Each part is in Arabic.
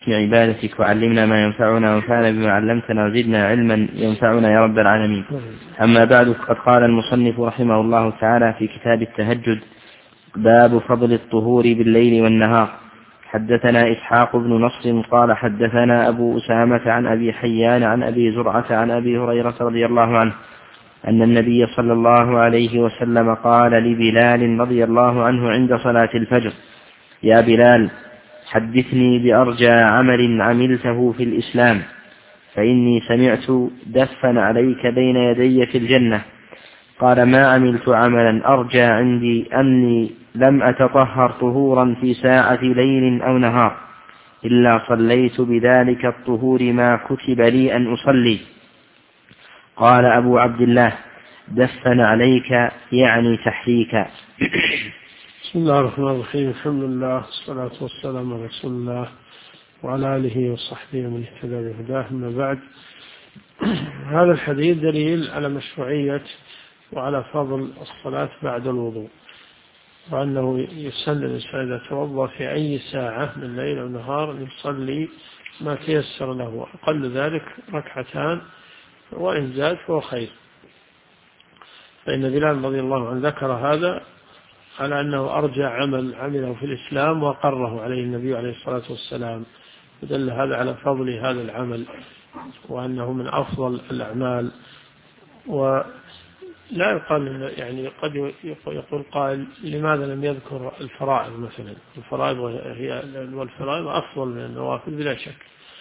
عبادتك وعلمنا ما ينفعنا وانفعنا بما علمتنا وزدنا علما ينفعنا يا رب العالمين. أما بعد، فقد قال المصنف رحمه الله تعالى في كتاب التهجد: باب فضل الطهور بالليل والنهار. حدثنا إسحاق بن نصر قال حدثنا أبو أسامة عن أبي حيان عن أبي زرعة عن أبي هريرة رضي الله عنه أن النبي صلى الله عليه وسلم قال لبلال رضي الله عنه عند صلاة الفجر: يا بلال، حدثني بأرجى عمل عملته في الإسلام، فإني سمعت دفا عليك بين يدي في الجنة. قال: ما عملت عملا أرجى عندي أني لم أتطهر طهورا في ساعة ليل أو نهار إلا صليت بذلك الطهور ما كتب لي أن أصلي. قال أبو عبد الله: دفا عليك يعني تحريكا. بسم الله الرحمن الرحيم. الحمد لله والصلاة والسلام على رسول الله وعلى آله وصحبه ومن اهتدى بهداه. أما بعد، هذا الحديث دليل على مشروعية وعلى فضل الصلاة بعد الوضوء، وأنه يسن الإنسان إذا توضأ في أي ساعة من الليل أو النهار أن يصلي ما تيسر له، أقل ذلك ركعتان، وإن زاد فهو خير. فإن بلال رضي الله عنه ذكر هذا على أنه أرجى عمل عمله في الإسلام وقره عليه النبي عليه الصلاة والسلام، ودل هذا على فضل هذا العمل وأنه من أفضل الأعمال. ولا يقال يعني قد يقول قائل: لماذا لم يذكر الفرائض مثلا؟ الفرائض والفرائض أفضل من النوافل بلا شك،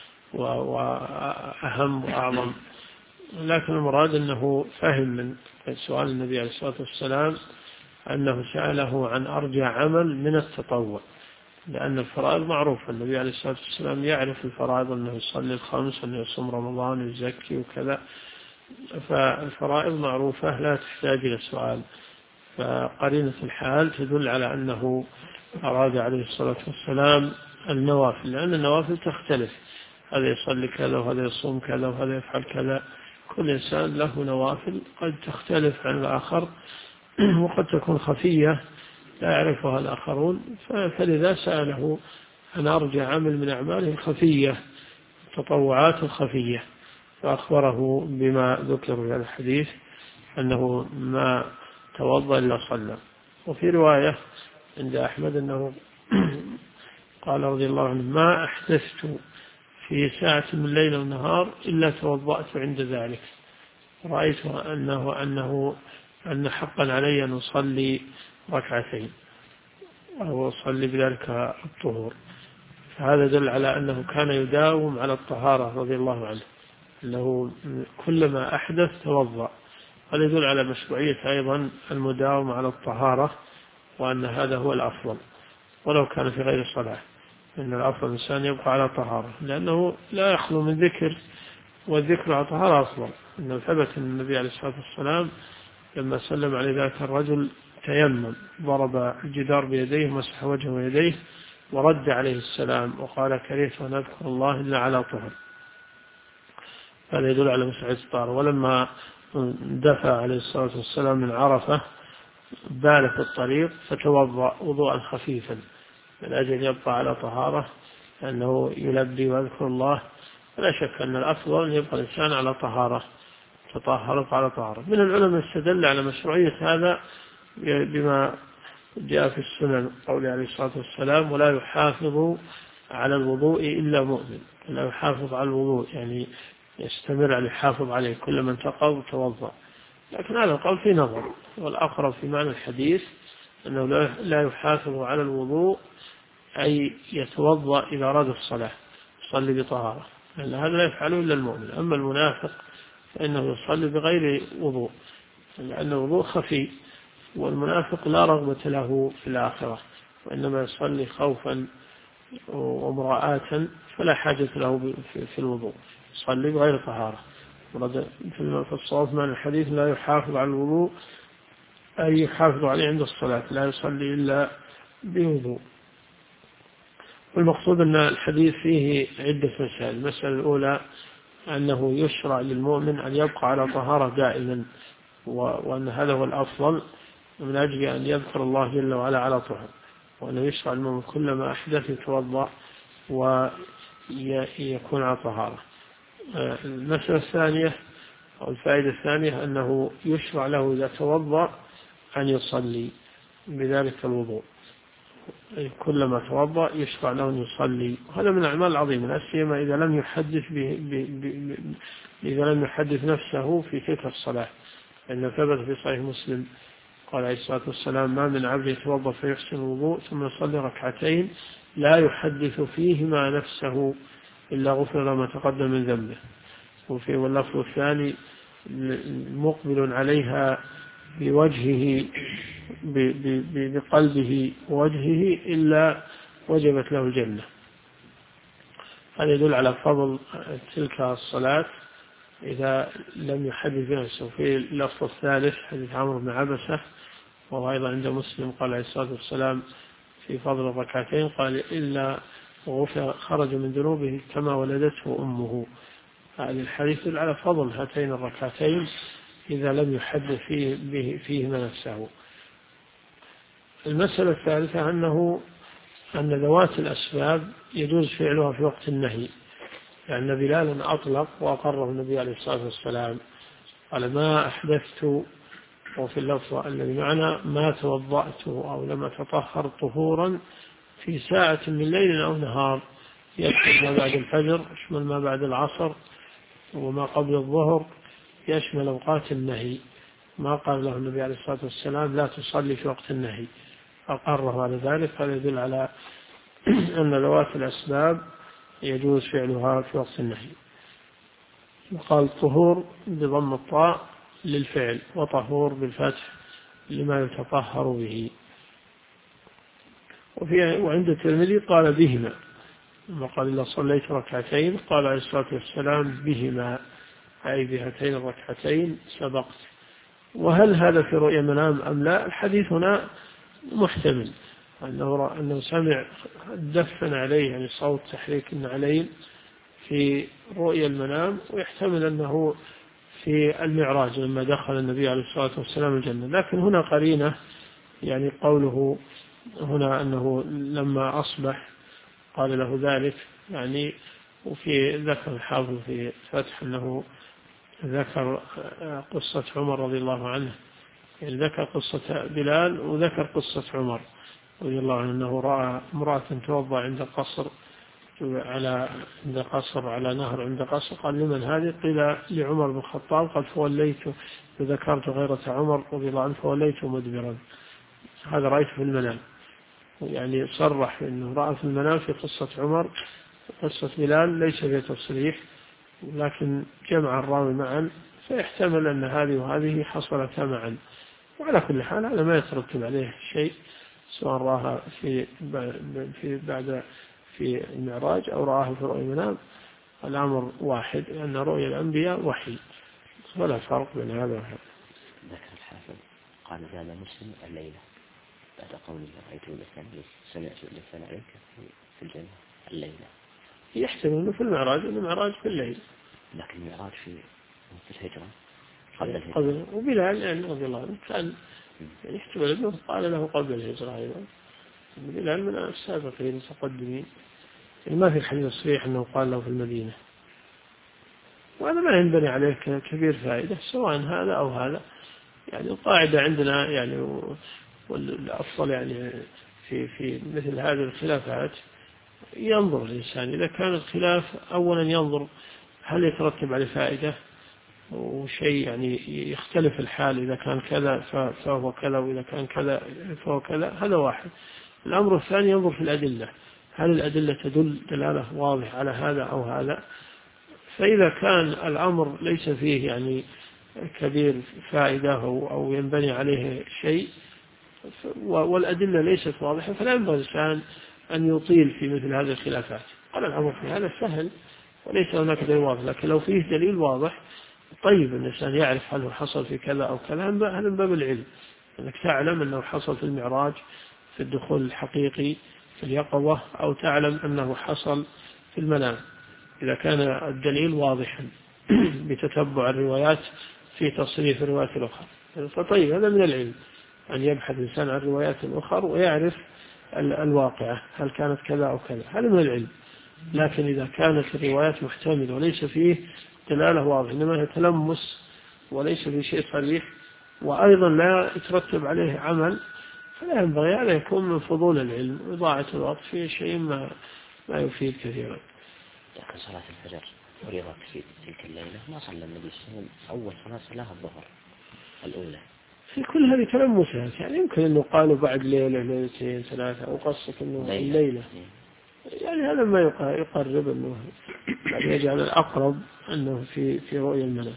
وأهم وأعظم، لكن المراد أنه فهم من سؤال النبي عليه الصلاة والسلام أنه سأله عن أرجى عمل من التطوع، لأن الفرائض معروفة، النبي عليه الصلاة والسلام يعرف الفرائض، أنه يصلي الخمس، أنه يصوم رمضان، يزكي وكذا، فالفرائض معروفة لا تحتاج إلى سؤال. فقرينة الحال تدل على أنه أراد عليه الصلاة والسلام النوافل، لأن النوافل تختلف، هذا يصلي كذا وهذا يصوم كذا وهذا يفعل كذا، كل إنسان له نوافل قد تختلف عن الآخر وقد تكون خفية لا يعرفها الآخرون، فلذا سأله عن أرجى عمل من أعماله الخفية، التطوعات الخفية، فأخبره بما ذكر في هذا الحديث أنه ما توضأ إلا صلى. وفي رواية عند أحمد أنه قال رضي الله عنه: ما أحدثت في ساعة من الليل والنهار إلا توضأت عند ذلك، رأيت أن حقا علي أن أصلي ركعتين أو أصلي بذلك الطهور. فهذا دل على أنه كان يداوم على الطهارة رضي الله عنه، أنه كلما أحدث توضأ. هذا يدل على مشروعية أيضا المداومة على الطهارة، وأن هذا هو الأفضل ولو كان في غير الصلاة، إن الأفضل الإنسان يبقى على طهارة، لأنه لا يخلو من ذكر، والذكر على طهارة أفضل. إنه ثبت أن النبي عليه الصلاة والسلام لما سلم عليه ذاك الرجل تيمم، ضرب الجدار بيديه، مسح وجهه ويديه ورد عليه السلام وقال: كرهت أن أذكر الله إلا على طهر. هذا يدل على مسعى الطهارة. ولما دفع عليه الصلاة والسلام من عرفة بال في الطريق فتوضأ وضوءا خفيفا من أجل يبقى على طهارة، لأنه يلبي ويذكر الله. فلا شك أن الأفضل أن يبقى الإنسان على طهارة، تطهرت على طهارة. من العلماء استدل على مشروعية هذا بما جاء في السنن، قول عليه الصلاة والسلام: ولا يحافظ على الوضوء إلا مؤمن. لا يحافظ على الوضوء يعني يستمر على يحافظ عليه، كل من تقض توضأ. لكن هذا القول في نظر، والأقرب في معنى الحديث أنه لا يحافظ على الوضوء أي يتوضأ إذا أراد الصلاة، يصلي بطهارة، لأن هذا لا يفعله إلا المؤمن. أما المنافق فإنه يصلي بغير وضوء، لأن الوضوء خفي، والمنافق لا رغبة له في الآخرة، وإنما يصلي خوفا ومراءة، فلا حاجة له في الوضوء، يصلي بغير طهارة. في الصواب معنى الحديث: لا يحافظ على الوضوء أي يحافظ عليه عند الصلاة، لا يصلي إلا بوضوء. والمقصود أن الحديث فيه عدة مسائل. المسألة الأولى أنه يشرع للمؤمن أن يبقى على طهارة دائما، وأن هذا هو الأفضل من أجل أن يذكر الله جل وعلا على طهر، وأنه يشرع للمؤمن كلما أحدث يتوضأ يكون على طهارة. المسألة الثانية أو الفائدة الثانية أنه يشرع له إذا توضأ أن يصلي بذلك الوضوء، كلما توضأ يشرع له أن يصلي، وهذا من الأعمال العظيمة، لا سيما إذا لم يحدث نفسه في تلك الصلاة، لأن ثبت في صحيح مسلم قال عليه الصلاة والسلام: ما من عبد يتوضأ فيحسن الوضوء ثم يصلي ركعتين لا يحدث فيهما نفسه إلا غفر له ما تقدم من ذنبه. وفي واللفظ الثاني: مقبل عليها بوجهه بقلبه ووجهه إلا وجبت له الجنة. هذا يدل على فضل تلك الصلاة إذا لم يحدث نفسه. في اللفظ الثالث حديث عمرو بن عبسة وهو أيضا عند مسلم قال عليه الصلاة والسلام في فضل الركعتين قال: إلا خرج من ذنوبه كما ولدته أمه. هذا الحديث يدل على فضل هاتين الركعتين إذا لم يحدث فيهما نفسه. المسألة الثالثة أن ذوات الأسباب يجوز فعلها في وقت النهي، لأن بلالا أطلق وأقره النبي عليه الصلاة والسلام قال: ما أحدثت، وفي اللفظ الذي معنا: ما توضأت أو لم أتطهر طهورا في ساعة من ليل أو نهار، يشمل ما بعد الفجر، يشمل ما بعد العصر، وما قبل الظهر، يشمل أوقات النهي. ما قال له النبي عليه الصلاة والسلام: لا تصلي في وقت النهي، أقره على ذلك. هذا يدل على أن ذوات الأسباب يجوز فعلها في وقت النهي. وقال طهور بضم الطاء للفعل، وطهور بالفتح لما يتطهر به. وعند الترمذي قال: بهما، ثم قال: إذا صليت ركعتين قال عليه الصلاة والسلام: بهما، أي بهاتين الركعتين سبقت. وهل هذا في رؤيا منام أم لا؟ الحديث هنا محتمل، أنه سمع دفن عليه، يعني صوت تحريك النعلين في رؤيا المنام، ويحتمل أنه في المعراج لما دخل النبي عليه الصلاة والسلام الجنة. لكن هنا قرينة، يعني قوله هنا أنه لما أصبح قال له ذلك، يعني وفي ذكر الحافظ في فتح أنه ذكر قصة عمر رضي الله عنه، يعني ذكر قصة بلال وذكر قصة عمر رضي الله عنه أنه رأى امرأة توضأ عند قصر على نهر عند قصر، قال: لمن هذه؟ قيل: لعمر بن الخطاب. قال: فوليت، فذكرت غيرة عمر رضي الله عنه فوليت مدبرا. هذا رأيته في المنام، يعني صرح أنه رأى في المنام في قصة عمر. قصة بلال ليس فيها تصريح، لكن جمع الراوي معا، فيحتمل أن هذه وهذه حصلتا معا. وعلى كل حال هذا ما يترتب عليه شيء، سواء رآها في المعراج أو رآها في رؤيا المنام، الأمر واحد، لأن رؤيا الأنبياء وحي، ولا فرق بين هذا وهذا. ذكر الحافظ قال: زاد مسلم الليلة بعد قوله: رأيت لسان سمعت لسان عليك في الجنة الليلة. يحتمل أنه في المعراج، المعراج في الليل، لكن المعراج في الهجرة قبل الهجرة. وبلال يعني رضي الله عنه كان يحتمل أنه قال له قبل الهجرة أيضا، بلال من السابقين المتقدمين، ما في الحديث الصحيح أنه قال له في المدينة. وهذا ما ينبني عليه كبير فائدة، سواء هذا أو هذا. يعني القاعدة عندنا يعني والأفضل يعني في مثل هذه الخلافات ينظر الإنسان إذا كان الخلاف أولا ينظر هل يترتب عليه فائدة وشيء يعني يختلف الحال، إذا كان كذا فهو كذا، وإذا كان كذا فهو كذا، هذا واحد. الأمر الثاني ينظر في الأدلة، هل الأدلة تدل دلالة واضحة على هذا أو هذا. فإذا كان الأمر ليس فيه يعني كبير فائدة أو ينبني عليه شيء والأدلة ليست واضحة، فلا ينبغي الإنسان أن يطيل في مثل هذه الخلافات. قال: الأمر في هذا سهل وليس هناك دليل واضح، لكن لو فيه دليل واضح طيب الإنسان يعرف هل هو حصل في كذا أو كذا. هذا من باب العلم، أنك تعلم أنه حصل في المعراج في الدخول الحقيقي في اليقظة، أو تعلم أنه حصل في المنام، إذا كان الدليل واضحا بتتبع الروايات في تصريف الروايات الأخرى. فطيب هذا من العلم أن يبحث الإنسان عن الروايات الأخرى ويعرف الواقعة هل كانت كذا أو كذا، هذا من العلم. لكن إذا كانت الروايات محتملة وليس فيه دلالة واضحة إنما يتلمس وليس فيه شيء صريح وأيضا لا يترتب عليه عمل فلا ينبغي أن يكون من فضول العلم وإضاعة الوقت في شيء ما يفيد كثيرا. لكن صلاة الفجر فرضت في تلك الليلة ما صلى النبي صلى الله عليه وسلم أول صلاة الظهر الأولى. في كل هذه تلمسات يعني يمكن أنه قالوا بعد ليلة ليلتين ثلاثة أو قصة أنه الليلة يعني هذا ما يقرب أنه يعني يجعل الأقرب أنه في رؤية المنام.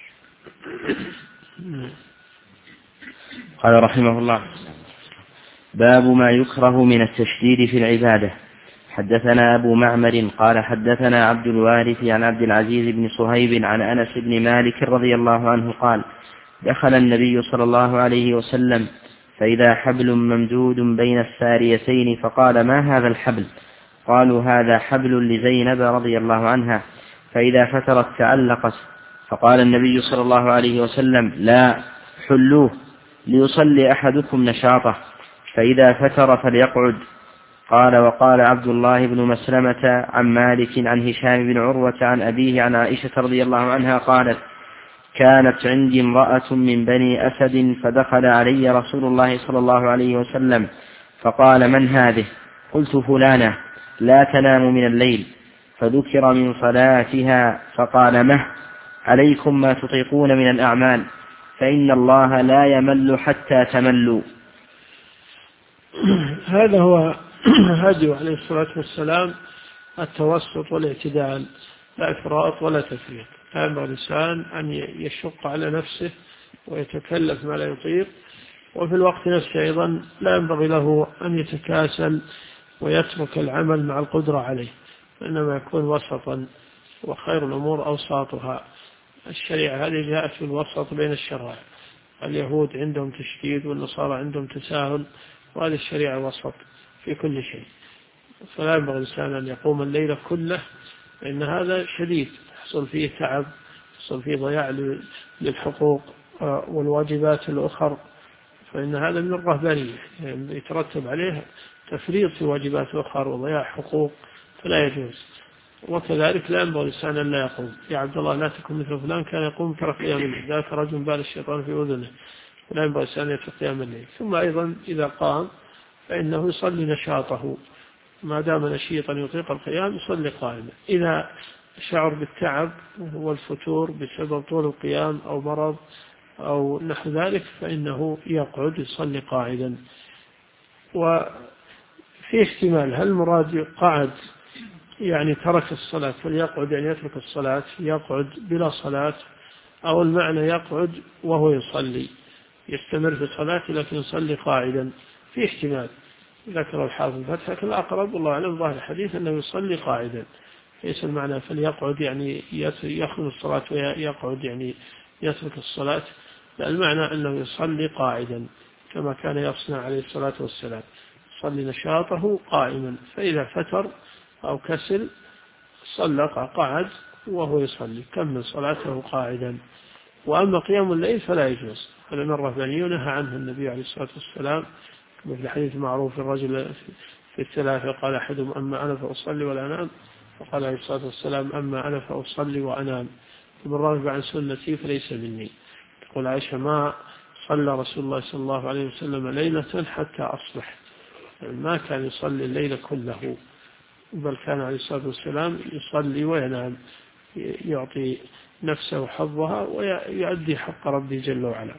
قال رحمه الله باب ما يكره من التشديد في العبادة. حدثنا أبو معمر قال حدثنا عبد الوارث عن عبد العزيز بن صهيب عن أنس بن مالك رضي الله عنه قال دخل النبي صلى الله عليه وسلم فإذا حبل ممدود بين الساريتين فقال ما هذا الحبل؟ قالوا هذا حبل لزينب رضي الله عنها فإذا فترت تعلقت. فقال النبي صلى الله عليه وسلم لا حلوه ليصلي أحدكم نشاطه فإذا فتر فليقعد. قال وقال عبد الله بن مسلمة عن مالك عن هشام بن عروة عن أبيه عن عائشة رضي الله عنها قالت كانت عندي امرأة من بني أسد فدخل علي رسول الله صلى الله عليه وسلم فقال من هذه؟ قلت فلانة لا تنام من الليل فذكر من صلاتها فقال مه عليكم ما تطيقون من الأعمال فإن الله لا يمل حتى تملوا. هذا هو هدي عليه الصلاة والسلام التوسط والاعتدال لا إفراط ولا تفريط. هذا الإنسان أن يشق على نفسه ويتكلف ما لا يطيق وفي الوقت نفسه أيضا لا ينبغي له أن يتكاسل ويترك العمل مع القدرة عليه إنما يكون وسطا وخير الأمور أوساطها. الشريعة هذه جاءت في الوسط بين الشرائع اليهود عندهم تشديد والنصارى عندهم تساهل وهذه الشريعة وسط في كل شيء. فلا ينبغي الإنسان أن يقوم الليل كله لأن هذا شديد يحصل فيه تعب يحصل فيه ضياع للحقوق والواجبات الأخرى فإن هذا من الرهبانية يعني يترتب عليه تفريط في واجبات أخرى وضياع حقوق فلا يجوز. وكذلك لا ينبغي الإنسان أن لا يقوم. يا عبد الله لا تكن مثل فلان كان يقوم ترك قيام الليل ذاك رجل بال الشيطان في أذنه لا ينبغي الإنسان أن يترك قيام الليل. ثم أيضا إذا قام فإنه يصلي نشاطه ما دام نشيطا يطيق القيام يصلي قائما. إذا شعر بالتعب والفتور بسبب طول القيام أو مرض أو نحو ذلك فإنه يقعد يصلي قاعدا. وفي احتمال هل المراد قعد يعني ترك الصلاة فليقعد يعني يترك الصلاة يقعد بلا صلاة أو المعنى يقعد وهو يصلي يستمر في الصلاة لكن يصلي قاعدا. في احتمال ذكر الحافظ الفتح لكن الأقرب والله أعلم ظاهر الحديث أنه يصلي قاعدا ليس المعنى فليقعد يعني يخلو الصلاة ويقعد يعني يترك الصلاة لا المعنى أنه يصلي قاعدا كما كان يصنع عليه الصلاة والسلام يصلي نشاطه قائما فإذا فتر أو كسل صلى قعد وهو يصلي كمل صلاته قاعدا. وأما قيام الليل فلا يجوز هذا من الرهبانية نهى عنه النبي عليه الصلاة والسلام مثل حديث معروف الرجل في الثلاثة قال أحدهم أما أنا فأصلي ولا أنام فقال عليه الصلاة والسلام أما أنا فأصلي وأنام ومن رغب عن سنتي فليس مني. تقول عائشة ما صلى رسول الله صلى الله عليه وسلم ليلة حتى أصبح يعني ما كان يصلي الليل كله بل كان عليه الصلاة والسلام يصلي وينام يعطي نفسه حظها ويؤدي حق ربي جل وعلا.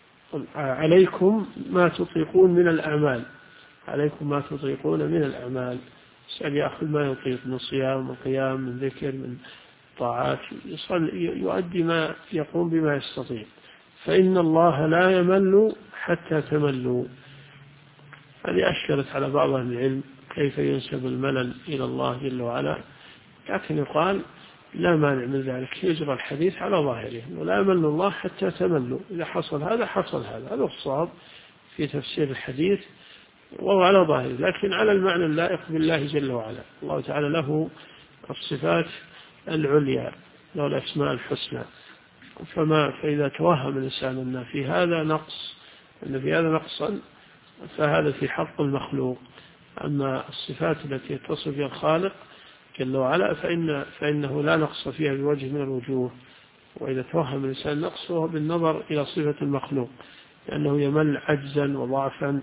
عليكم ما تطيقون من الأعمال عليكم ما تطيقون من الأعمال يعني يأخذ ما يطيق من صيام من قيام من ذكر من طاعات يؤدي ما يقوم بما يستطيع فإن الله لا يمل حتى تملوا. هذه أشكلت على بعض أهل العلم كيف ينسب الملل إلى الله جل وعلا لكن يقال لا مانع من ذلك يجرى الحديث على ظاهره ولا يمل الله حتى تملوا إذا حصل هذا حصل هذا الصواب في تفسير الحديث وهو على ظاهره لكن على المعنى اللائق بالله جل وعلا. الله تعالى له الصفات العليا له الأسماء الحسنى فإذا توهم الإنسان أن في هذا نقص أن في هذا نقصا فهذا في حق المخلوق. أما الصفات التي يتصف بها الخالق جل وعلا فإنه لا نقص فيها بوجه من الوجوه. وإذا توهم الإنسان نقص فهو بالنظر إلى صفة المخلوق، لأنه يمل عجزا وضعفا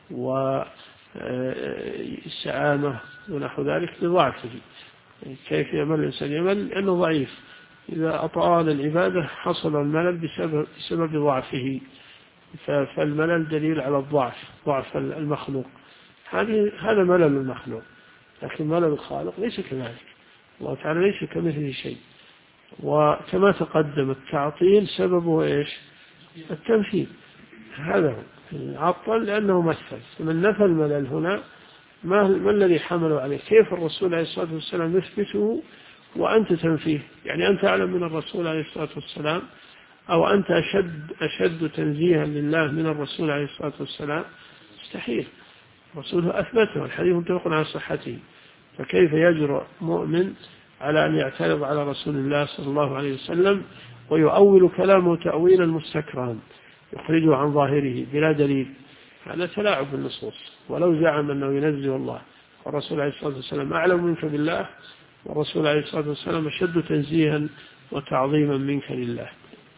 وسآمة ونحو ذلك لضعفه. كيف يمل الإنسان؟ يمل لأنه ضعيف. إذا أطال العبادة حصل الملل بسبب ضعفه، فالملل دليل على ضعف المخلوق. هذا ملل المخلوق، لكن ملل الخالق ليس كذلك. الله تعالى ليس كمثله شيء. وكما تقدم التعطيل سببه إيش؟ التمثيل. هذا هو عطل لأنه مثل. فمن نفى الملل هنا ما الذي حمله عليه؟ كيف الرسول عليه الصلاة والسلام يثبته وأنت تنفيه؟ يعني أنت أعلم من الرسول عليه الصلاة والسلام، أو أنت أشد تنزيها لله من الرسول عليه الصلاة والسلام؟ مستحيل. الرسول أثبته، الحديث متفق على صحته. فكيف يجرؤ مؤمن على أن يعترض على رسول الله صلى الله عليه وسلم ويؤول كلامه تأويلا مستكرها يخرجه عن ظاهره بلا دليل؟ هذا تلاعب بالنصوص. ولو زعم أنه ينزه الله والرسول عليه الصلاة والسلام أعلم منك بالله، والرسول عليه الصلاة والسلام أشد تنزيها وتعظيما منك لله.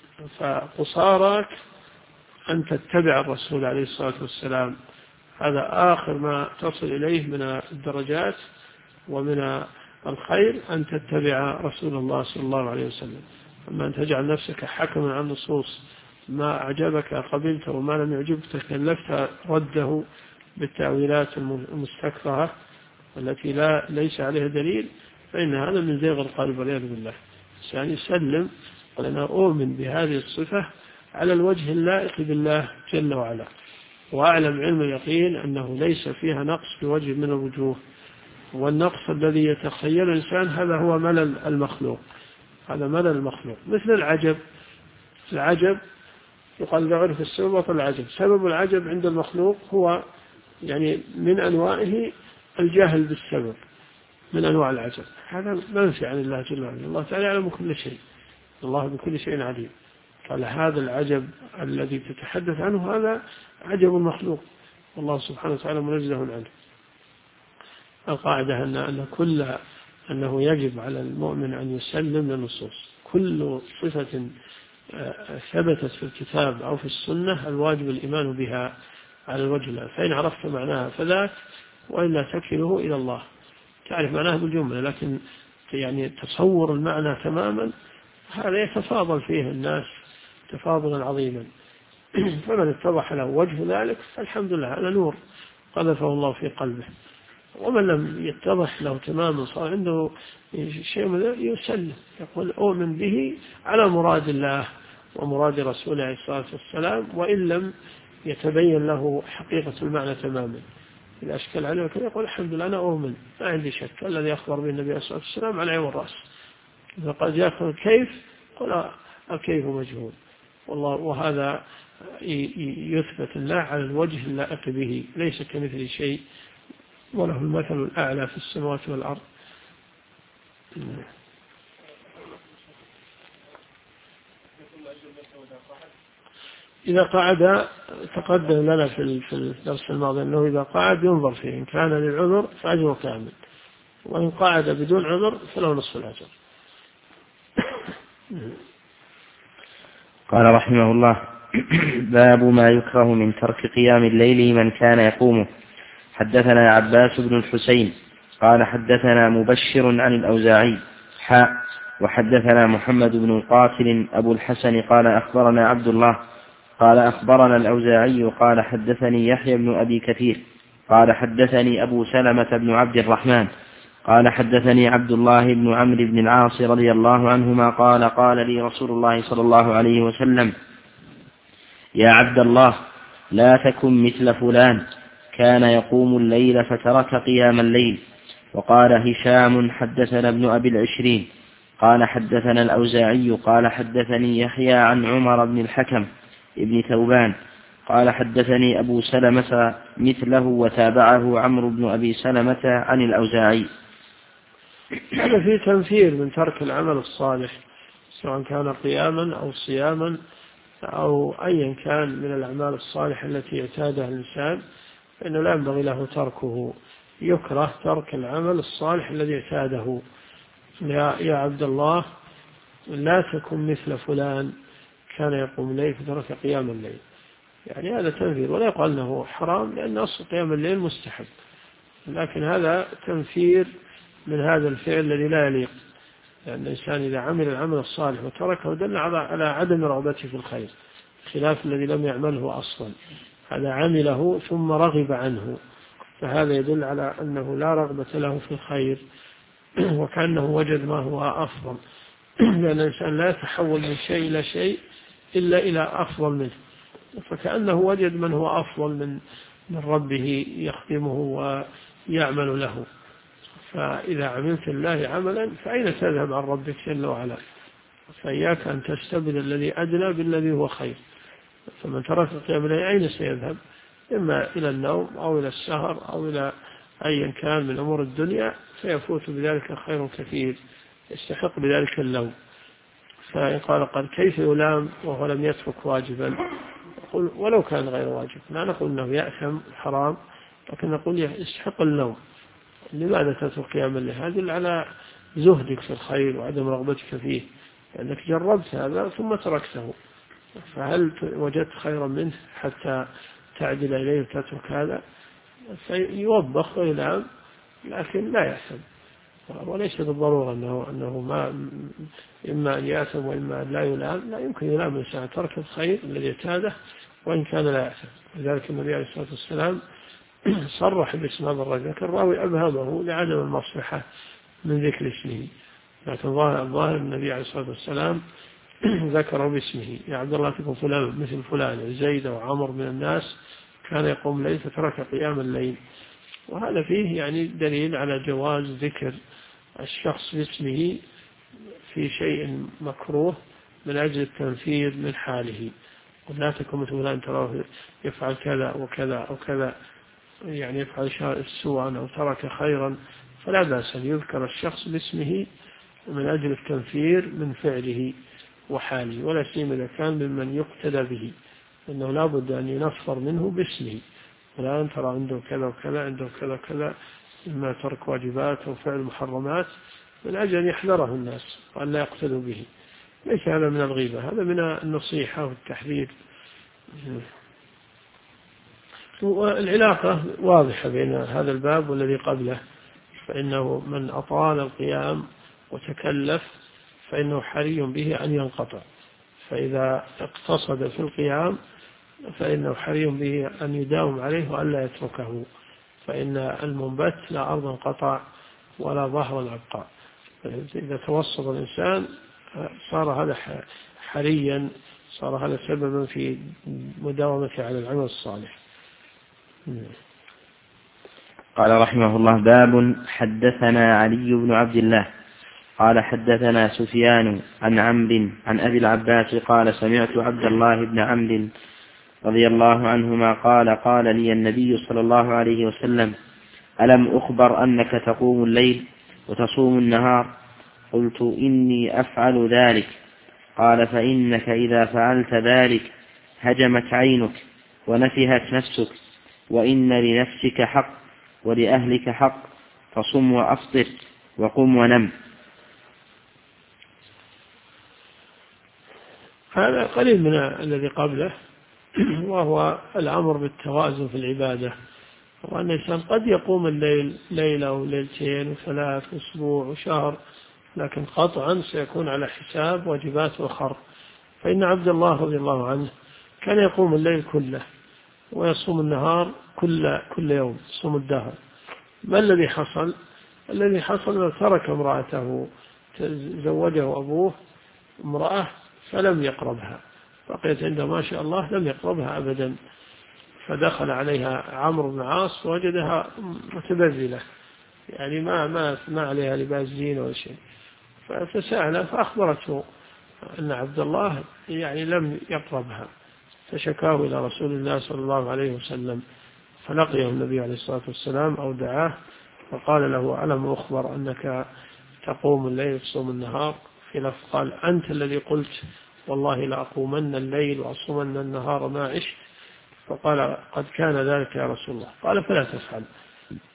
فقصارك أن تتبع الرسول عليه الصلاة والسلام، هذا آخر ما تصل إليه من الدرجات ومن الخير، أن تتبع رسول الله صلى الله عليه وسلم. أما أن تجعل نفسك حكما عن النصوص، ما أعجبك قبلته وما لم يعجبك تكلفت رده بالتأويلات المستكثرة التي ليس عليها دليل، فإن هذا من زيغ القلب والعياذ بالله. يعني سلم، ولأنا أؤمن بهذه الصفة على الوجه اللائق بالله جل وعلا، وأعلم علم اليقين أنه ليس فيها نقص بوجه من الوجوه. والنقص الذي يتخيل الإنسان هذا هو ملل المخلوق، هذا ملل المخلوق. مثل العجب يقال عرف السبب وطل العجب. سبب العجب عند المخلوق هو يعني من أنواعه الجهل بالسبب، من أنواع العجب. هذا منفي عن الله جل وعلا. الله تعالى يعلم كل شيء، الله بكل شيء عليم. قال هذا العجب الذي تتحدث عنه هذا عجب المخلوق، والله سبحانه وتعالى منزه عنه. القاعدة أنه يجب على المؤمن أن يسلم للنصوص. كل صفة ثبتت في الكتاب أو في السنة الواجب الإيمان بها على الوجه الأول. فإن عرفت معناها فذاك، وإلا تكله إلى الله. تعرف معناها بالجملة، لكن يعني تصور المعنى تماما هذا يتفاضل فيه الناس تفاضلا عظيما. فمن اتضح له وجه ذلك فالحمد لله، هذا نور قذفه الله في قلبه. ومن لم يتضح له تماما صار عنده شيء من يسلم، يقول أؤمن به على مراد الله ومراد رسوله عليه الصلاة والسلام، وإن لم يتبين له حقيقة المعنى تماما. إذا أشكل عليه كذا يقول الحمد لله أنا أؤمن، ما عندي شك، الذي أخبر به النبي عليه الصلاة والسلام على عين والرأس. إذا قد يأخذ كيف قل الكيف مجهول، والله وهذا يثبت الله على الوجه اللائق به، ليس كمثل شيء وله المثل الأعلى في السماوات والأرض. إذا قعد تقدم لنا في الدرس الماضي أنه إذا قعد ينظر فيه، إن كان للعذر فأجره كامل، وإن قعد بدون عذر فله نصف الأجر. قال رحمه الله: باب ما يكره من ترك قيام الليل من كان يقومه. حدثنا عباس بن الحسين قال حدثنا مبشر عن الأوزاعي وحدثنا محمد بن القاتل أبو الحسن قال أخبرنا عبد الله قال أخبرنا الأوزاعي قال حدثني يحيى بن أبي كثير قال حدثني أبو سلمة بن عبد الرحمن قال حدثني عبد الله بن عمرو بن العاص رضي الله عنهما قال لي رسول الله صلى الله عليه وسلم: يا عبد الله، لا تكن مثل فلان كان يقوم الليل فترك قيام الليل. وقال هشام حدثنا ابن أبي العشرين قال حدثنا الأوزاعي قال حدثني يحيى عن عمر بن الحكم ابن ثوبان قال حدثني أبو سلمة مثله وتابعه عمرو بن أبي سلمة عن الأوزاعي. هذا فيه تنفير من ترك العمل الصالح، سواء كان قياما أو صياما أو أيا كان من الأعمال الصالحة التي اعتادها الإنسان، فإنه لا ينبغي له تركه يكره ترك العمل الصالح الذي اعتاده. يا عبد الله لا تكن مثل فلان كان يقوم الليل فترك قيام الليل، يعني هذا تنفير، ولا يقال أنه حرام لأن أصل قيام الليل مستحب، لكن هذا تنفير من هذا الفعل الذي لا يليق، لأن الإنسان إذا عمل العمل الصالح وتركه دل على عدم رغبته في الخير، خلاف الذي لم يعمله أصلا، هذا عمله ثم رغب عنه، فهذا يدل على أنه لا رغبة له في الخير وكأنه وجد ما هو أفضل، لأن الإنسان لا يتحول من شيء إلى شيء إلا إلى أفضل منه، فكأنه وجد من هو أفضل من ربه يخدمه ويعمل له. فإذا عملت الله عملا فأين تذهب عن ربك جل وعلا؟ فإياك أن تستبدل الذي أدنى بالذي هو خير، فمن ترك قيام الليل أين سيذهب؟ إما إلى النوم أو إلى السهر أو إلى أي كان من أمور الدنيا، فيفوت بذلك خير كثير يستحق بذلك اللوم. فقال كيف يلام وهو لم يترك واجبا؟ نقول ولو كان غير واجب، لا نقول أنه يأثم حرام، لكن نقول يستحق اللوم. لماذا تترك قيام الليل؟ هذا على زهدك في الخير وعدم رغبتك فيه، لأنك جربت هذا ثم تركته، فهل وجدت خيرا منه حتى تعدل إليه وتترك هذا؟ فيوبخ ويلام لكن لا يأثم، وليس بالضرورة أنه ما إما أن يأثم وإما أن لا يلام، لا يمكن يلام الإنسان ترك الخير الذي اعتاده وإن كان لا يأثم. لذلك النبي عليه الصلاة والسلام صرح باسم هذا الرجل، لكن الراوي أبهمه لعدم المصلحة من ذكر اسمه، لكن ظاهر النبي عليه الصلاة والسلام ذكره باسمه: يا عبد الله تكون فلان مثل فلان زيد وعمر من الناس كان يقوم الليل فترك قيام الليل. وهذا فيه يعني دليل على جواز ذكر الشخص باسمه في شيء مكروه من أجل التنفير من حاله، لا تكون مثل فلان تراه يفعل كذا وكذا أو كذا، يعني يفعل سوءا أو ترك خيرا، فلا بأس أن يذكر الشخص باسمه من أجل التنفير من فعله وحاله، ولا سيما إذا كان ممن يقتدى به، إنه لا بد أن ينفر منه باسمه، ولا أن ترى عنده كذا وكذا عنده كذا وكذا، إما ترك واجبات أو فعل محرمات، من أجل أن يحذره الناس وأن لا يقتدوا به. ليس هذا من الغيبة، هذا من النصيحة والتحذير. والعلاقة واضحة بين هذا الباب والذي قبله، فإنه من أطال القيام وتكلف فإنه حري به أن ينقطع، فإذا اقتصد في القيام فإنه حري به أن يداوم عليه وأن لا يتركه، فإن المنبت لا أرض انقطع ولا ظهر الأبقاء. إذا توسط الإنسان صار هذا حريا، صار هذا سببا في مداومة على العمل الصالح. قال رحمه الله: باب حدثنا علي بن عبد الله قال حدثنا سفيان عن عمرو عن أبي العباس قال سمعت عبد الله بن عمرو رضي الله عنهما قال لي النبي صلى الله عليه وسلم: ألم أخبر أنك تقوم الليل وتصوم النهار؟ قلت: إني أفعل ذلك. قال: فإنك إذا فعلت ذلك هجمت عينك ونفهت نفسك، وإن لنفسك حق ولأهلك حق، فصم وأفطر وقم ونم. هذا قليل من الذي قبله، وهو الأمر بالتوازن في العبادة، وأن الإنسان قد يقوم الليل ليلة وليلتين وثلاث وأسبوع وشهر، لكن قطعا سيكون على حساب واجبات أخرى. فإن عبد الله رضي الله عنه كان يقوم الليل كله ويصوم النهار كل يوم، يصوم الدهر. ما الذي حصل؟ الذي حصل أنه ترك امرأته، زوجه أبوه امرأة فلم يقربها، بقيت عنده ما شاء الله لم يقربها أبدا، فدخل عليها عمرو بن العاص وجدها متبذلة، يعني ما عليها لباس زين ولا شيء، فسأل فأخبرته أن عبد الله يعني لم يقربها، فشكاه إلى رسول الله صلى الله عليه وسلم، فلقيه النبي عليه الصلاة والسلام أو دعاه وقال له: ألم أخبر أنك تقوم الليل وتصوم النهار؟ في لفظ قال: أنت الذي قلت والله لأقومن الليل وأصومن النهار ما عشت. فقال: قد كان ذلك يا رسول الله. قال: فلا تفعل.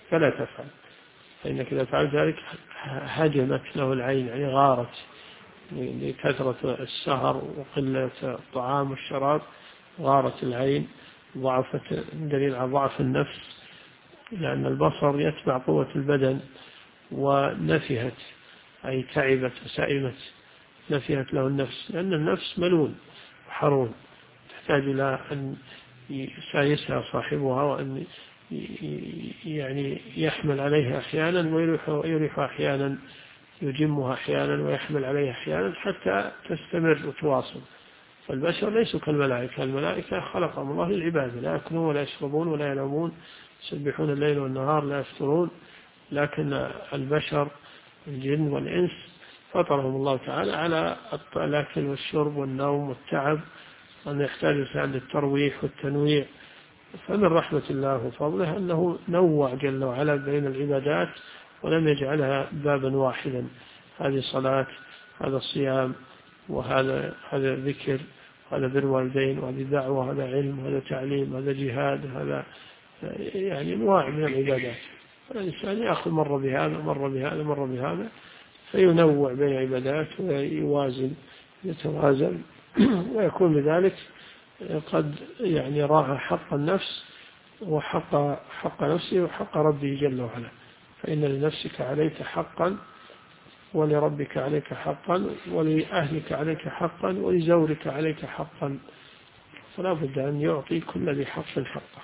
فلا تفعل، فإنك إذا فعلت ذلك هجمت له العين، يعني غارت لكثرة السهر وقلة الطعام والشراب، غارت العين، ضعفت، دليل على ضعف النفس، لأن البصر يتبع قوة البدن، ونفهت أي تعبت وسئمت، نفهت له النفس، لأن النفس ملول وحرون، تحتاج إلى أن يسعى صاحبها، وأن يعني يحمل عليها أحيانا ويريح أحيانا، يجمها أحيانا ويحمل عليها أحيانا حتى تستمر وتواصل. فالبشر ليسوا كالملائكة، الملائكة خلقهم الله للعبادة، لا يأكلون ولا يشربون ولا ينامون، يسبحون الليل والنهار لا يفترون. لكن البشر الجن والإنس فطرهم الله تعالى على الأكل والشرب والنوم والتعب، أن يحتاج الإنسان للترويح والتنويع. فمن رحمة الله وفضله أنه نوع جل وعلا بين العبادات، ولم يجعلها بابا واحدا، هذه صلاة، هذا الصيام، وهذا ذكر، هذا بر والدين، وهذه دعوة، هذا علم، هذا تعليم، هذا جهاد، هذا يعني أنواع من العبادات. الإنسان يأخذ مرة بهذا مرة بهذا مرة بهذا، فينوع بين العبادات ويوازن، يتوازن، ويكون بذلك قد يعني راعى حق النفس وحق نفسه وحق ربه جل وعلا. فإن لنفسك عليك حقا، ولربك عليك حقا، ولأهلك عليك حقا، ولزورك عليك حقا، فلا بد أن يعطي كل ذي حق حقه.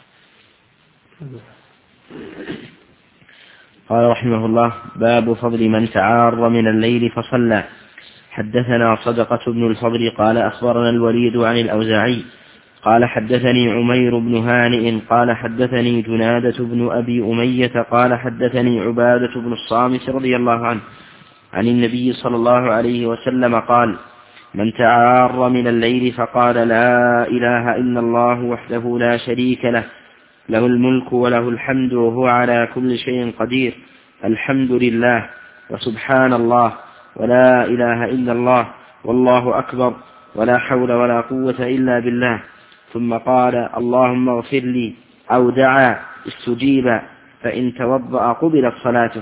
قال رحمه الله: باب فضل من تعار من الليل فصلى. حدثنا صدقة بن الفضل قال أخبرنا الوليد عن الأوزاعي قال حدثني عمير بن هانئ قال حدثني جنادة بن أبي أمية قال حدثني عبادة بن الصامت رضي الله عنه عن النبي صلى الله عليه وسلم قال: من تعار من الليل فقال لا إله إلا الله وحده لا شريك له، له الملك وله الحمد وهو على كل شيء قدير، الحمد لله وسبحان الله ولا إله إلا الله والله أكبر ولا حول ولا قوة إلا بالله، ثم قال: اللهم اغفر لي، أو دعا استجيب، فإن توضأ قبلت صلاته.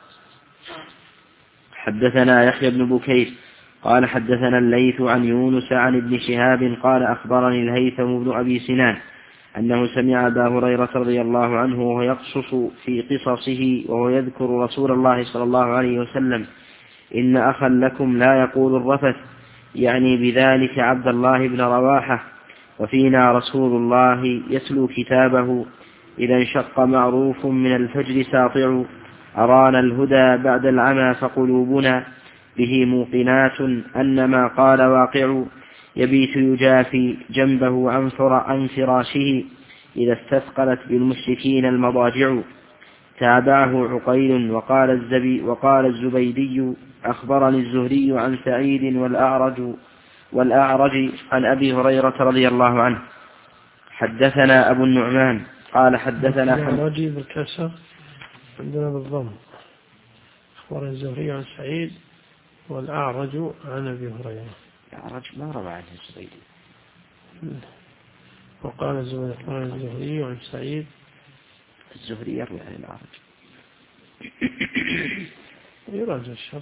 حدثنا يحيى بن بكير قال حدثنا الليث عن يونس عن ابن شهاب قال أخبرني الهيثم بن أبي سنان أنه سمع أبا هريرة رضي الله عنه وهو يقصص في قصصه وهو يذكر رسول الله صلى الله عليه وسلم: إن أخا لكم لا يقول الرفث، يعني بذلك عبد الله بن رواحة، وفينا رسول الله يتلو كتابه، إذا انشق معروف من الفجر ساطع، أرانا الهدى بعد العمى فقلوبنا به موقنات أن ما قال واقع، يبيت يجافي جنبه عن فراشه، إذا استثقلت بالمشركين المضاجع. تابعه عقيل وقال الزبيدي أخبرني الزهري عن سعيد والأعرج عن أبي هريرة رضي الله عنه. حدثنا أبو النعمان قال حدثنا الأعرج بالكسر عندنا بالضم، أخبرني الزهري عن سعيد والأعرج عن أبي هريرة. الأعرج ما روى عنه الزبيدي، وقال الزهري عن سعيد، الزهري يروي عن الأعرج. يراجع الشرح.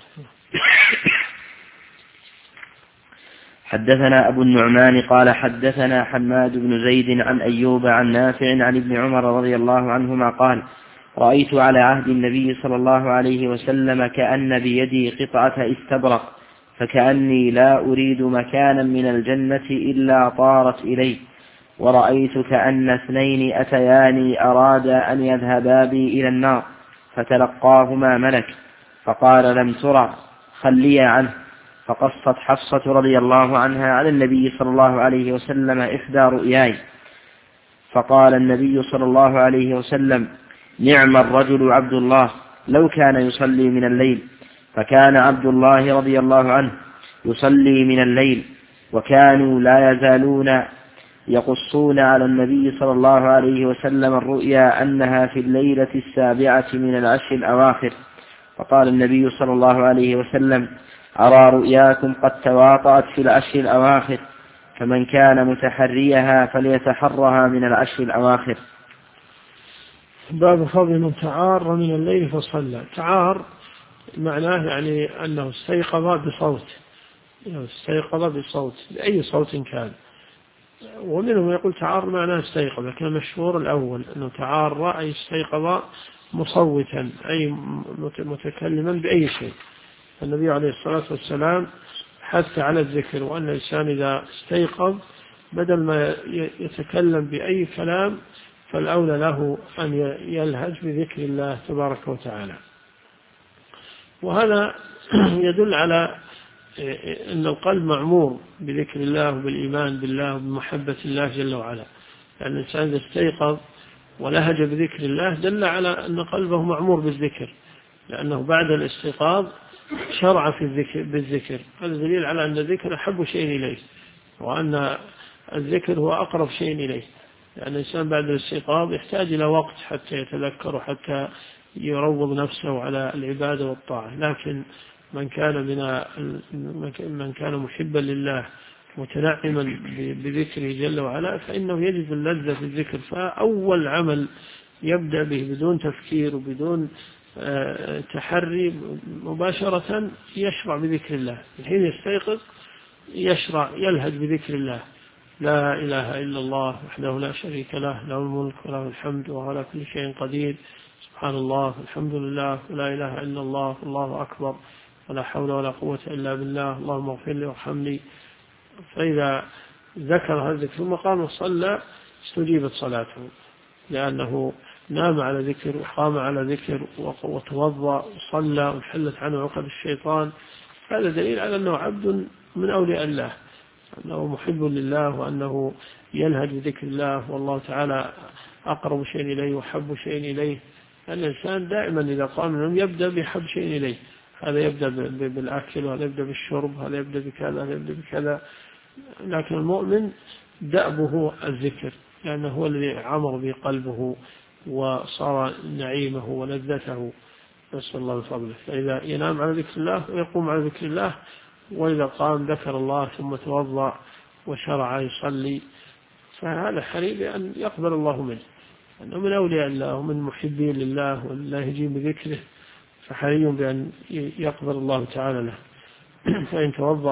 حدثنا أبو النعمان قال حدثنا حماد بن زيد عن أيوب عن نافع عن ابن عمر رضي الله عنهما قال: رأيت على عهد النبي صلى الله عليه وسلم كأن بيدي قطعة استبرق، فكأني لا أريد مكانا من الجنة إلا طارت إليه، ورأيت كأن اثنين أتياني أرادا أن يذهبا بي إلى النار، فتلقاهما ملك فقال: لم ترى، خليا عنه. فقصت حفصة رضي الله عنها على النبي صلى الله عليه وسلم إحدى رؤياي، فقال النبي صلى الله عليه وسلم: نعم الرجل عبد الله لو كان يصلي من الليل. فكان عبد الله رضي الله عنه يصلي من الليل، وكانوا لا يزالون يقصون على النبي صلى الله عليه وسلم الرؤيا أنها في الليلة 7 من العشر الأواخر. فقال النبي صلى الله عليه وسلم: أرى رؤياكم قد تواطأت في العشر الأواخر، فمن كان متحريها فليتحرها من العشر الأواخر. باب فضل من تعار من الليل فصلى. تعار معناه يعني أنه استيقظ بصوت، بأي صوت كان. ومنهم يقول تعار معناه استيقظ، لكن المشهور الأول أنه تعار أي استيقظ مصوتا، أي متكلما بأي شيء. النبي عليه الصلاة والسلام حث على الذكر، وأن الإنسان إذا استيقظ بدل ما يتكلم بأي كلام فالأولى له أن يلهج بذكر الله تبارك وتعالى. وهذا يدل على أن القلب معمور بذكر الله وبالإيمان بالله وبمحبة الله جل وعلا. لأن الإنسان إذا استيقظ ولهج بذكر الله دل على أن قلبه معمور بالذكر، لأنه بعد الاستيقاظ شرع بالذكر. هذا دليل على أن الذكر أحب شيء إليه، وأن الذكر هو أقرب شيء إليه. لأن الإنسان بعد الاستيقاظ يحتاج إلى وقت حتى يتذكر وحتى يروض نفسه على العبادة والطاعة. لكن من كان محبا لله متنعما بذكره جل وعلا فإنه يجد اللذة في الذكر. فأول عمل يبدأ به بدون تفكير وبدون تحري مباشرة يشرع بذكر الله. الحين يستيقظ يلهج بذكر الله، لا إله إلا الله وحده لا شريك له، له الملك وله الحمد وهو على كل شيء قدير، سبحان الله الحمد لله ولا إله إلا الله والله أكبر ولا حول ولا قوة إلا بالله، اللهم اغفر لي وارحمني. فإذا ذكر هذا ثم قام وصلى استجيبت صلاته، لأنه نام على ذكر وقام على ذكر وتوضأ وصلى وانحلت عنه عقد الشيطان. هذا دليل على أنه عبد من أولياء الله، أنه محب لله، وأنه يلهج بذكر الله، والله تعالى أقرب شيء إليه وحب شيء إليه. الإنسان دائما إذا قام النوم يبدأ بحب شيء إليه، هذا يبدأ بالأكل وهذا يبدأ بالشرب، هذا يبدأ بكذا هذا يبدأ بكذا. لكن المؤمن دأبه الذكر، لأنه هو الذي عمر به قلبه وصار نعيمه ولذته، نسأل الله بفضله. فإذا ينام على ذكر الله ويقوم على ذكر الله، وإذا قام ذكر الله ثم توضأ وشرع يصلي، فهذا حري بأن يقبل الله منه، أنه من أولياء الله ومن محبين لله واللاهجين بذكره، فحري بأن يقبل الله تعالى له. فإن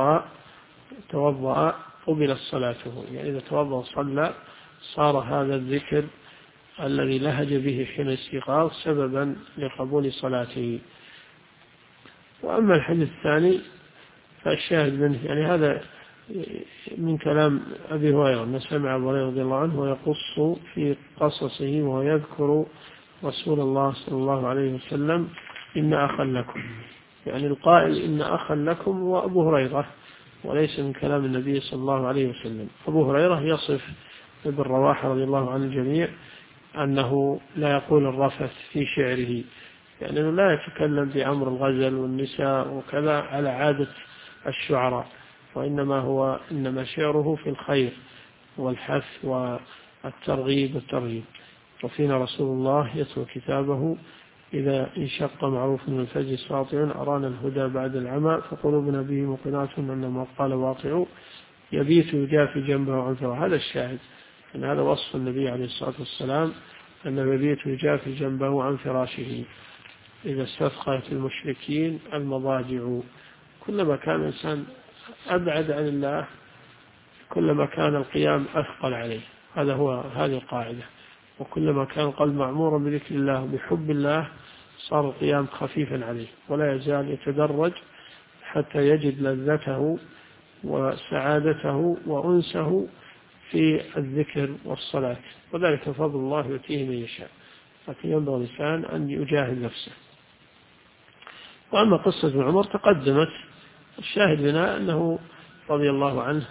توضأ قبلت صلاته، يعني إذا توضأ وصلى صار هذا الذكر الذي لهج به حين الاستيقاظ سببا لقبول صلاته. وأما الحديث الثاني فالشاهد منه، يعني هذا من كلام أبي هريرة، أن سمع أبو هريرة رضي الله عنه ويقص في قصصه وهو يذكر رسول الله صلى الله عليه وسلم إن أخا لكم، يعني القائل إن أخا لكم هو أبو هريرة وليس من كلام النبي صلى الله عليه وسلم. أبو هريرة يصف ابن رواحة رضي الله عن الجميع أنه لا يقول الرفث في شعره، يعني أنه لا يتكلم بأمر الغزل والنساء وكذا على عادة الشعراء، وإنما شعره في الخير والحث والترغيب والترهيب. وفينا رسول الله يتلو كتابه إذا انشق معروف من الفجر ساطع أرانا الهدى بعد العمى فقلوبنا به مقنات أنما قال واقع يبيت يجافي جنبه عن فواه. هذا الشاهد، أن هذا وصف النبي عليه الصلاة والسلام أنه يبيت يجافي جنبه عن فراشه إذا استثقلت المشركين المضاجع. كلما كان الإنسان أبعد عن الله كلما كان القيام أثقل عليه، هذه القاعدة. وكلما كان القلب معمورا بذكر الله وبحب الله صار القيام خفيفا عليه، ولا يزال يتدرج حتى يجد لذته وسعادته وأنسه في الذكر والصلاة، وذلك فضل الله يؤتيه من يشاء، لكن ينبغي الإنسان أن يجاهد نفسه. وأما قصة ابن عمر تقدمت، الشاهد منها أنه رضي الله عنه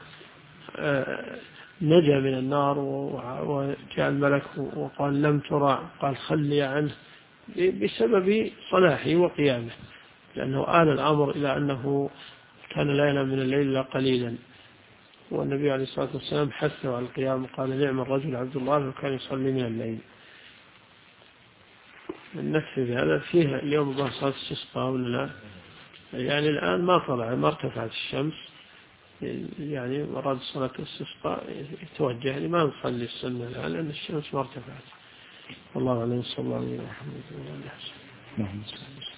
نجا من النار، وجاء الملك وقال لم ترى، قال خلي عنه، بسبب صلاحه وقيامه، لأنه آل الأمر إلى أنه كان لا ينام من الليل إلا قليلا. والنبي عليه الصلاة والسلام حثه على القيام، قال نعم الرجل عبد الله وكان يصلي من الليل. نكفي هذا فيها اليوم الله صلاة الاستسقاء ولا لا؟ يعني الآن ما ارتفعت الشمس، يعني مراد صلاة الاستسقاء يتوجه، يعني ما نصلي السنة الآن لأن الشمس ما ارتفعت. الله عليه وسلم. محمد وعلى آله وصحبه.